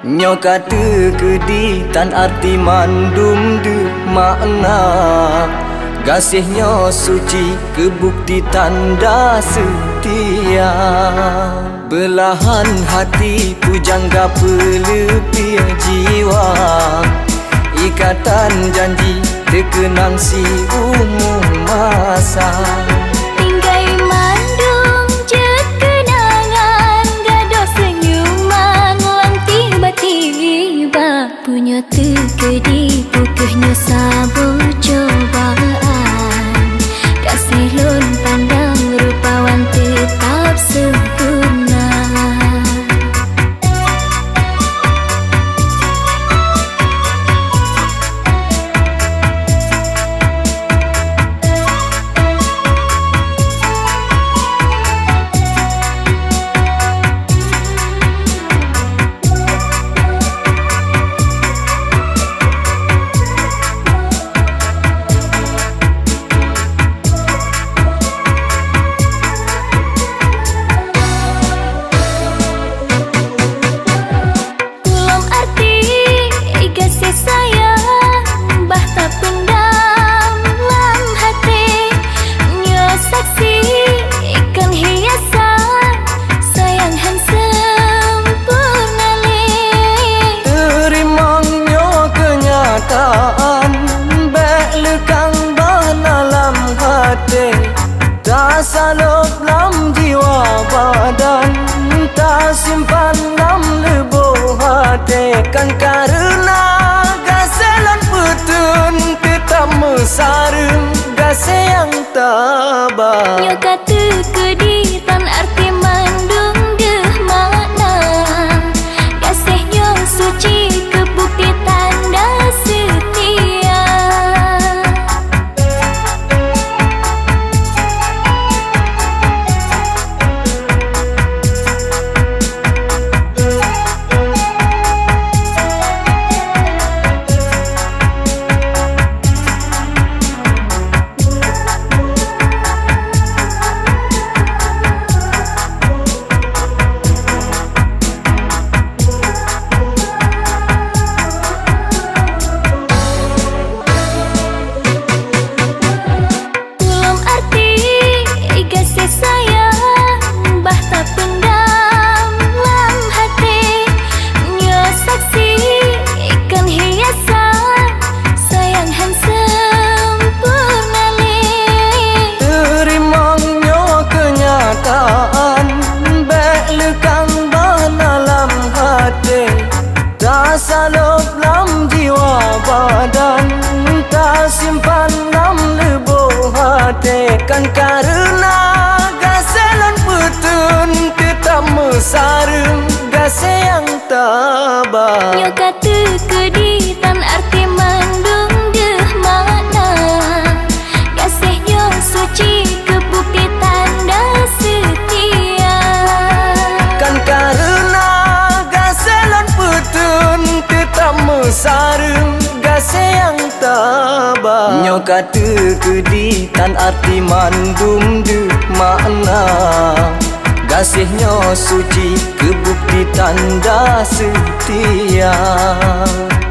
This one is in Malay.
Nyo kata kedi tan arti mandum de makna. Kasihnya suci kebukti tanda setia. Belahan hati pujangga pelepih jiwa. Ikatan janji terkenang si umum masa. Tinggai mandung je kenangan, gaduh senyuman lang tiba-tiba. Punya tekedi pukehnya sabur cobaan. Kasih lon pandang rupawan tetap sempurna. Tak salop lam jiwa badan, tak simpan lam leboh hati. Kan karena gaselan petun tetap mesarem gase yang tabah. Nyo kata kedi tan arti mandung deh makna. Kasihnya suci kebukti tanda setia. Tak salop lam jiwa badan, tak simpan lam leboh hati. Kan karena gaselan petun tetap mesarem gase yang tabah. Nyo kata kedi tan arti mandung deh makna. Kasihnya suci kebukti tanda setia. Kan karena gaselan petun tetap mesarem gase yang tabah. Nyo kata kedi tan arti mandum de makna. Kasihnya suci kebukti tanda setia.